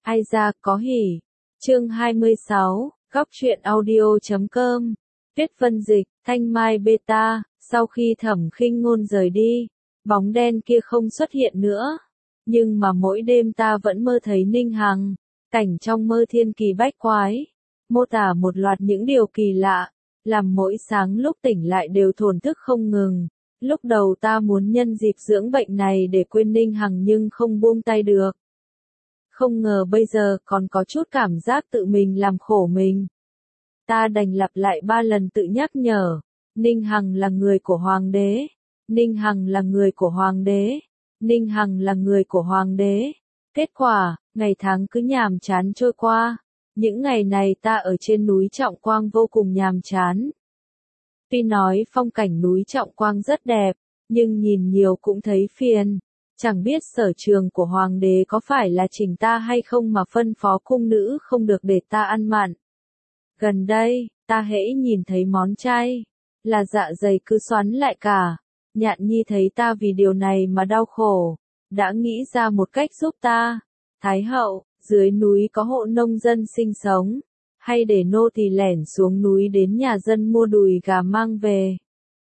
Ai ra có hỉ. Chương 26, góc truyện audio.com. Tuyết Vân Dịch, Thanh Mai Beta. Sau khi Thẩm Khinh Ngôn rời đi, bóng đen kia không xuất hiện nữa. Nhưng mà mỗi đêm ta vẫn mơ thấy Ninh Hằng. Cảnh trong mơ thiên kỳ bách quái, mô tả một loạt những điều kỳ lạ, làm mỗi sáng lúc tỉnh lại đều thổn thức không ngừng. Lúc đầu ta muốn nhân dịp dưỡng bệnh này để quên Ninh Hằng nhưng không buông tay được. Không ngờ bây giờ còn có chút cảm giác tự mình làm khổ mình. Ta đành lặp lại 3 lần tự nhắc nhở, Ninh Hằng là người của Hoàng đế, Ninh Hằng là người của Hoàng đế, Ninh Hằng là người của Hoàng đế. Kết quả, ngày tháng cứ nhàm chán trôi qua. Những ngày này ta ở trên núi Trọng Quang vô cùng nhàm chán. Tuy nói phong cảnh núi Trọng Quang rất đẹp, nhưng nhìn nhiều cũng thấy phiền. Chẳng biết sở trường của Hoàng đế có phải là chỉnh ta hay không mà phân phó cung nữ không được để ta ăn mặn. Gần đây, ta hễ nhìn thấy món chay, là dạ dày cứ xoắn lại cả. Nhạn Nhi thấy ta vì điều này mà đau khổ, đã nghĩ ra một cách giúp ta. Thái hậu, dưới núi có hộ nông dân sinh sống, hay để nô tỳ lẻn xuống núi đến nhà dân mua đùi gà mang về.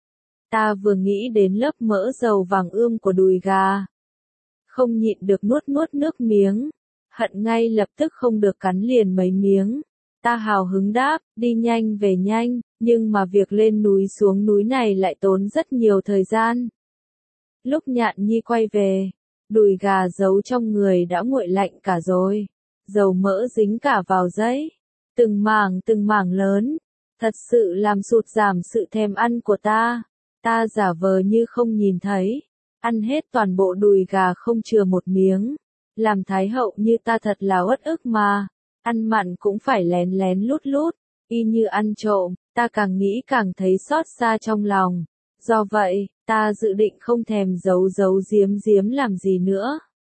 Ta vừa nghĩ đến lớp mỡ dầu vàng ươm của đùi gà, không nhịn được nuốt nước miếng, hận ngay lập tức không được cắn liền mấy miếng. Ta hào hứng đáp, đi nhanh về nhanh, nhưng mà việc lên núi xuống núi này lại tốn rất nhiều thời gian. Lúc Nhạn Nhi quay về, đùi gà giấu trong người đã nguội lạnh cả rồi, dầu mỡ dính cả vào giấy, từng mảng lớn, thật sự làm sụt giảm sự thèm ăn của ta. Ta giả vờ như không nhìn thấy, ăn hết toàn bộ đùi gà không chừa một miếng. Làm thái hậu như ta thật là uất ức mà, ăn mặn cũng phải lén lén lút, y như ăn trộm. Ta càng nghĩ càng thấy xót xa trong lòng. Do vậy, ta dự định không thèm giấu giếm làm gì nữa.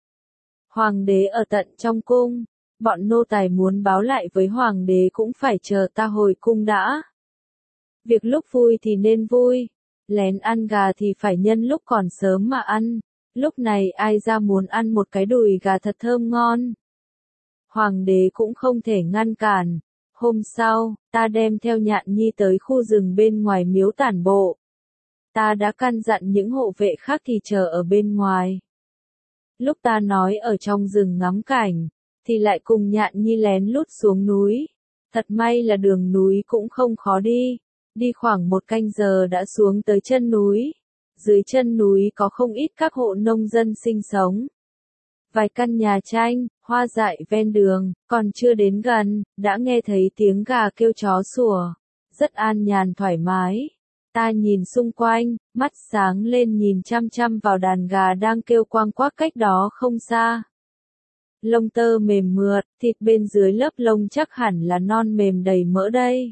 Hoàng đế ở tận trong cung, bọn nô tài muốn báo lại với hoàng đế cũng phải chờ ta hồi cung đã. Việc lúc vui thì nên vui, lén ăn gà thì phải nhân lúc còn sớm mà ăn. Lúc này ai ra muốn ăn một cái đùi gà thật thơm ngon. Hoàng đế cũng không thể ngăn cản. Hôm sau, ta đem theo Nhạn Nhi tới khu rừng bên ngoài miếu tản bộ. Ta đã căn dặn những hộ vệ khác thì chờ ở bên ngoài. Lúc ta nói ở trong rừng ngắm cảnh, thì lại cùng Nhạn Nhi lén lút xuống núi. Thật may là đường núi cũng không khó đi. Đi khoảng 1 canh giờ đã xuống tới chân núi. Dưới chân núi có không ít các hộ nông dân sinh sống. Vài căn nhà tranh, hoa dại ven đường, còn chưa đến gần, đã nghe thấy tiếng gà kêu chó sủa. Rất an nhàn thoải mái. Ta nhìn xung quanh, mắt sáng lên nhìn chăm chăm vào đàn gà đang kêu quang quác cách đó không xa. Lông tơ mềm mượt, thịt bên dưới lớp lông chắc hẳn là non mềm đầy mỡ đây.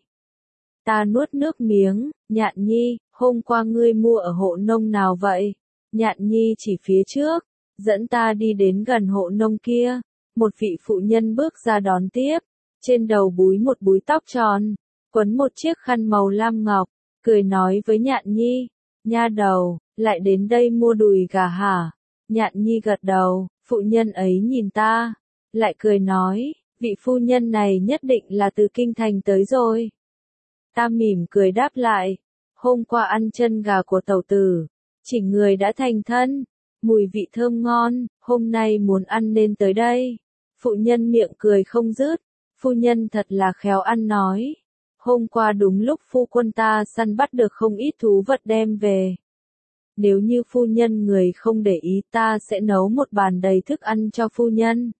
Ta nuốt nước miếng, Nhạn Nhi, hôm qua ngươi mua ở hộ nông nào vậy? Nhạn Nhi chỉ phía trước, dẫn ta đi đến gần hộ nông kia. Một vị phụ nhân bước ra đón tiếp, trên đầu búi một búi tóc tròn, quấn một chiếc khăn màu lam ngọc, cười nói với Nhạn Nhi, nha đầu, lại đến đây mua đùi gà hả? Nhạn Nhi gật đầu, phụ nhân ấy nhìn ta, lại cười nói, vị phu nhân này nhất định là từ kinh thành tới rồi. Ta mỉm cười đáp lại, hôm qua ăn chân gà của tẩu tử, chỉnh người đã thành thân, mùi vị thơm ngon, hôm nay muốn ăn nên tới đây. Phụ nhân miệng cười không dứt, phu nhân thật là khéo ăn nói. Hôm qua đúng lúc phu quân ta săn bắt được không ít thú vật đem về. Nếu như phu nhân người không để ý ta sẽ nấu một bàn đầy thức ăn cho phu nhân.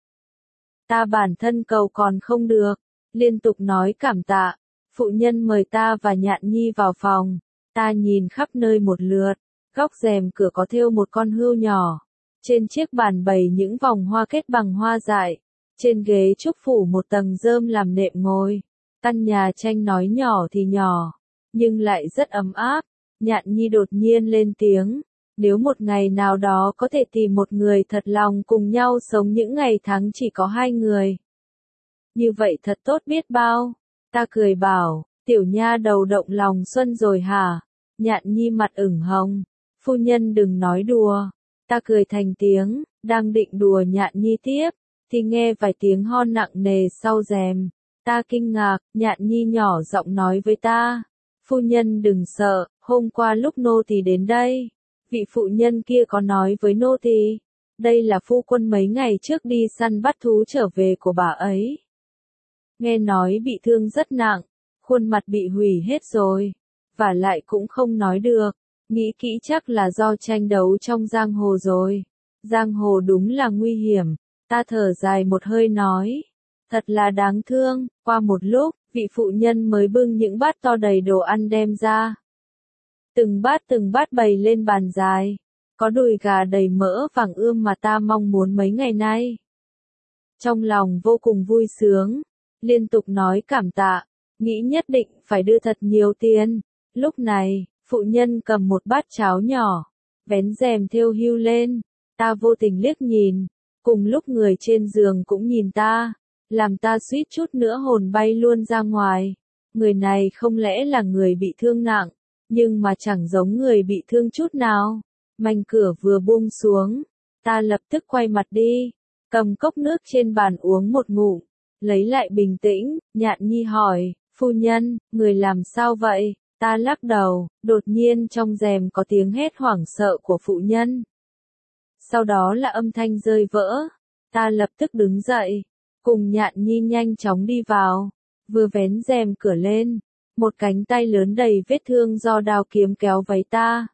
Ta bản thân cầu còn không được, liên tục nói cảm tạ. Phụ nhân mời ta và Nhạn Nhi vào phòng. Ta nhìn khắp nơi một lượt, góc rèm cửa có thêu một con hươu nhỏ. Trên chiếc bàn bày những vòng hoa kết bằng hoa dại. Trên ghế trúc phủ một tầng rơm làm nệm ngồi. Căn nhà tranh nói nhỏ thì nhỏ, nhưng lại rất ấm áp. Nhạn Nhi đột nhiên lên tiếng, nếu một ngày nào đó có thể tìm một người thật lòng cùng nhau sống những ngày tháng chỉ có 2 người. Như vậy thật tốt biết bao. Ta cười bảo, tiểu nha đầu động lòng xuân rồi hả? Nhạn Nhi mặt ửng hồng, phu nhân đừng nói đùa. Ta cười thành tiếng, đang định đùa Nhạn Nhi tiếp, thì nghe vài tiếng ho nặng nề sau rèm. Ta kinh ngạc, Nhạn Nhi nhỏ giọng nói với ta. Phu nhân đừng sợ, hôm qua lúc nô tỳ đến đây, vị phụ nhân kia có nói với nô tỳ, đây là phu quân mấy ngày trước đi săn bắt thú trở về của bà ấy. Nghe nói bị thương rất nặng, khuôn mặt bị hủy hết rồi, và lại cũng không nói được, nghĩ kỹ chắc là do tranh đấu trong giang hồ rồi. Giang hồ đúng là nguy hiểm, ta thở dài một hơi nói, thật là đáng thương. Qua một lúc, vị phụ nhân mới bưng những bát to đầy đồ ăn đem ra. Từng bát bày lên bàn dài, có đùi gà đầy mỡ vàng ươm mà ta mong muốn mấy ngày nay. Trong lòng vô cùng vui sướng, liên tục nói cảm tạ, nghĩ nhất định phải đưa thật nhiều tiền. Lúc này, phụ nhân cầm một bát cháo nhỏ, vén rèm thêu hưu lên, ta vô tình liếc nhìn, cùng lúc người trên giường cũng nhìn ta, làm ta suýt chút nữa hồn bay luôn ra ngoài. Người này không lẽ là người bị thương nặng, nhưng mà chẳng giống người bị thương chút nào. Mành cửa vừa buông xuống, ta lập tức quay mặt đi, cầm cốc nước trên bàn uống một ngụm, lấy lại bình tĩnh. Nhạn Nhi hỏi, phu nhân, người làm sao vậy? Ta lắc đầu, đột nhiên trong rèm có tiếng hét hoảng sợ của phụ nhân. Sau đó là âm thanh rơi vỡ, ta lập tức đứng dậy, cùng Nhạn Nhi nhanh chóng đi vào, vừa vén rèm cửa lên, một cánh tay lớn đầy vết thương do đao kiếm kéo váy ta.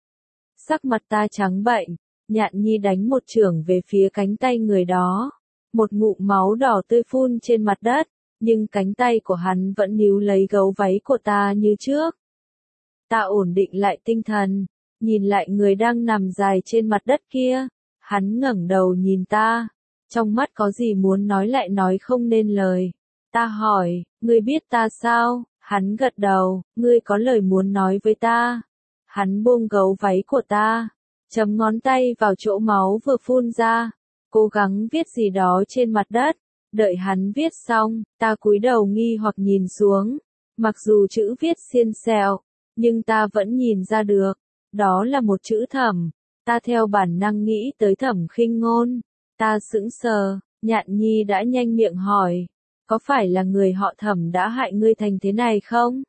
Sắc mặt ta trắng bệch, Nhạn Nhi đánh một chưởng về phía cánh tay người đó, một ngụm máu đỏ tươi phun trên mặt đất, nhưng cánh tay của hắn vẫn níu lấy gấu váy của ta như trước. Ta ổn định lại tinh thần, nhìn lại người đang nằm dài trên mặt đất kia, hắn ngẩng đầu nhìn ta, trong mắt có gì muốn nói lại nói không nên lời. Ta hỏi, ngươi biết ta sao? Hắn gật đầu, ngươi có lời muốn nói với ta. Hắn buông gấu váy của ta, chấm ngón tay vào chỗ máu vừa phun ra, cố gắng viết gì đó trên mặt đất. Đợi hắn viết xong, ta cúi đầu nghi hoặc nhìn xuống, mặc dù chữ viết xiên xẹo, nhưng ta vẫn nhìn ra được, đó là một chữ Thẩm. Ta theo bản năng nghĩ tới Thẩm Khinh Ngôn. Ta sững sờ, Nhạn Nhi đã nhanh miệng hỏi, có phải là người họ Thẩm đã hại ngươi thành thế này không?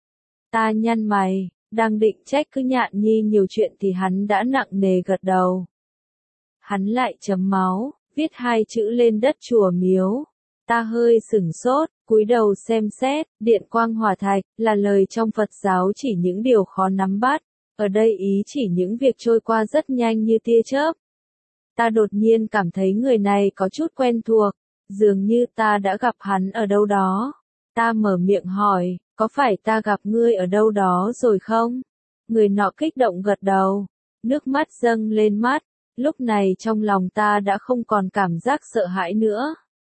Ta nhăn mày, đang định trách cứ Nhạn Nhi nhiều chuyện thì hắn đã nặng nề gật đầu. Hắn lại chấm máu, viết hai chữ lên đất chùa miếu. Ta hơi sửng sốt, cúi đầu xem xét, điện quang hỏa thạch, là lời trong Phật giáo chỉ những điều khó nắm bắt, ở đây ý chỉ những việc trôi qua rất nhanh như tia chớp. Ta đột nhiên cảm thấy người này có chút quen thuộc, dường như ta đã gặp hắn ở đâu đó. Ta mở miệng hỏi, có phải ta gặp ngươi ở đâu đó rồi không? Người nọ kích động gật đầu, nước mắt dâng lên mắt, lúc này trong lòng ta đã không còn cảm giác sợ hãi nữa.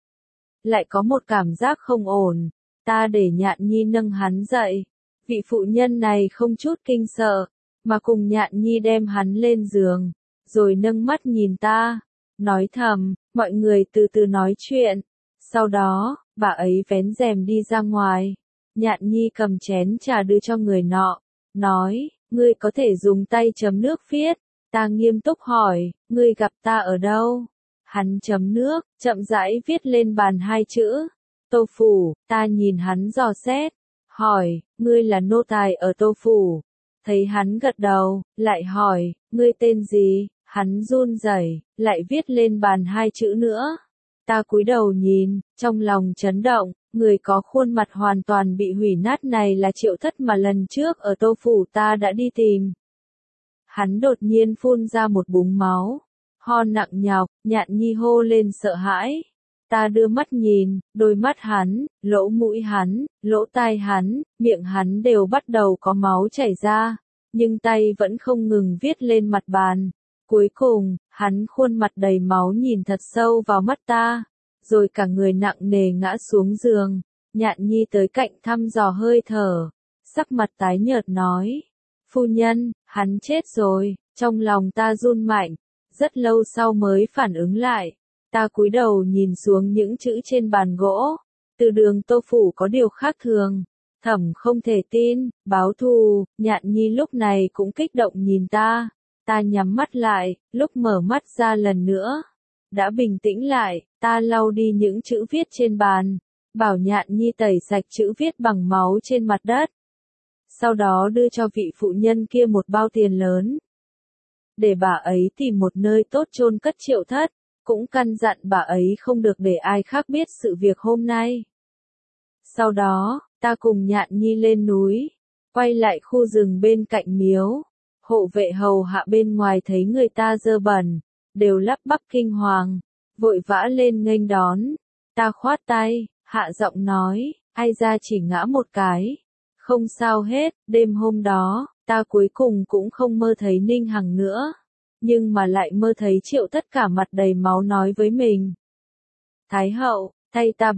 Lại có một cảm giác không ổn, ta để Nhạn Nhi nâng hắn dậy. Vị phụ nhân này không chút kinh sợ, mà cùng Nhạn Nhi đem hắn lên giường, rồi nâng mắt nhìn ta, nói thầm, mọi người từ từ nói chuyện. Sau đó, bà ấy vén rèm đi ra ngoài. Nhạn Nhi cầm chén trà đưa cho người nọ, nói, ngươi có thể dùng tay chấm nước viết. Ta nghiêm túc hỏi, ngươi gặp ta ở đâu? Hắn chấm nước, chậm rãi viết lên bàn hai chữ, Tô Phủ. Ta nhìn hắn dò xét, hỏi, ngươi là nô tài ở Tô Phủ? Thấy hắn gật đầu, lại hỏi, ngươi tên gì? Hắn run rẩy, lại viết lên bàn hai chữ nữa. Ta cúi đầu nhìn, trong lòng chấn động, người có khuôn mặt hoàn toàn bị hủy nát này là Triệu Thất mà lần trước ở Tô Phủ ta đã đi tìm. Hắn đột nhiên phun ra một búng máu, ho nặng nhọc. Nhạn Nhi hô lên sợ hãi. Ta đưa mắt nhìn, đôi mắt hắn, lỗ mũi hắn, lỗ tai hắn, miệng hắn đều bắt đầu có máu chảy ra, nhưng tay vẫn không ngừng viết lên mặt bàn. Cuối cùng, hắn khuôn mặt đầy máu nhìn thật sâu vào mắt ta, rồi cả người nặng nề ngã xuống giường. Nhạn Nhi tới cạnh thăm dò hơi thở, sắc mặt tái nhợt nói, phu nhân, hắn chết rồi. Trong lòng ta run mạnh, rất lâu sau mới phản ứng lại. Ta cúi đầu nhìn xuống những chữ trên bàn gỗ, từ đường Tô Phủ có điều khác thường. Thẩm không thể tin, báo thù. Nhạn Nhi lúc này cũng kích động nhìn ta. Ta nhắm mắt lại, lúc mở mắt ra lần nữa, đã bình tĩnh lại, ta lau đi những chữ viết trên bàn, bảo Nhạn Nhi tẩy sạch chữ viết bằng máu trên mặt đất. Sau đó đưa cho vị phụ nhân kia một bao tiền lớn, để bà ấy tìm một nơi tốt chôn cất Triệu Thất, cũng căn dặn bà ấy không được để ai khác biết sự việc hôm nay. Sau đó, ta cùng Nhạn Nhi lên núi, quay lại khu rừng bên cạnh miếu. Hộ vệ hầu hạ bên ngoài thấy người ta dơ bẩn, đều lắp bắp kinh hoàng, vội vã lên nghênh đón. Ta khoát tay, hạ giọng nói, ai ra chỉ ngã một cái. Không sao hết, đêm hôm đó, ta cuối cùng cũng không mơ thấy Ninh Hằng nữa. Nhưng mà lại mơ thấy Triệu Thất cả mặt đầy máu nói với mình. Thái hậu, thay ta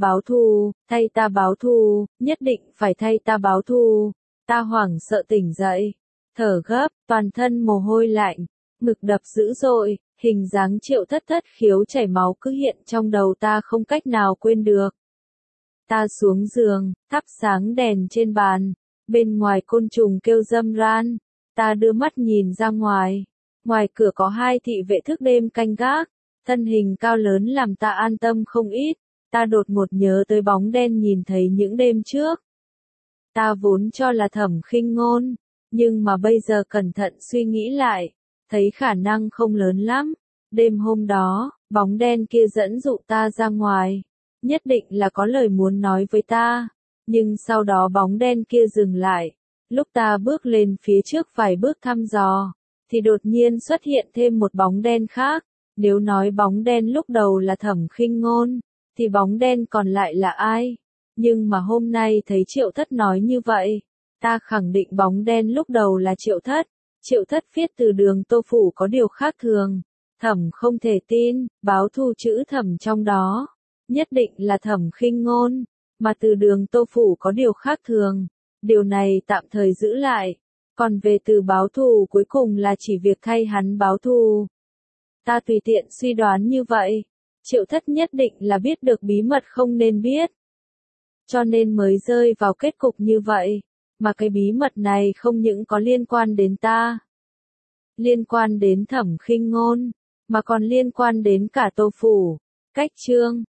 báo thù, nhất định phải thay ta báo thù. Ta hoảng sợ tỉnh dậy, thở gấp, toàn thân mồ hôi lạnh, ngực đập dữ dội, hình dáng Triệu Thất thất khiếu chảy máu cứ hiện trong đầu ta không cách nào quên được. Ta xuống giường, thắp sáng đèn trên bàn, bên ngoài côn trùng kêu râm ran, ta đưa mắt nhìn ra ngoài. Ngoài cửa có 2 thị vệ thức đêm canh gác, thân hình cao lớn làm ta an tâm không ít. Ta đột ngột nhớ tới bóng đen nhìn thấy những đêm trước. Ta vốn cho là Thẩm Khinh Ngôn, nhưng mà bây giờ cẩn thận suy nghĩ lại, thấy khả năng không lớn lắm. Đêm hôm đó, bóng đen kia dẫn dụ ta ra ngoài, nhất định là có lời muốn nói với ta, nhưng sau đó bóng đen kia dừng lại. Lúc ta bước lên phía trước vài bước thăm dò, thì đột nhiên xuất hiện thêm một bóng đen khác. Nếu nói bóng đen lúc đầu là Thẩm Khinh Ngôn, thì bóng đen còn lại là ai? Nhưng mà hôm nay thấy Triệu Thất nói như vậy, ta khẳng định bóng đen lúc đầu là Triệu Thất. Triệu Thất viết từ Đường Tô Phủ có điều khác thường. Thẩm không thể tin, báo thù chữ Thẩm trong đó, nhất định là Thẩm Khinh Ngôn, mà từ Đường Tô Phủ có điều khác thường. Điều này tạm thời giữ lại, còn về từ báo thù cuối cùng là chỉ việc thay hắn báo thù. Ta tùy tiện suy đoán như vậy, Triệu Thất nhất định là biết được bí mật không nên biết, cho nên mới rơi vào kết cục như vậy, mà cái bí mật này không những có liên quan đến ta, liên quan đến Thẩm Khinh Ngôn, mà còn liên quan đến cả Tô Phủ. Cách chương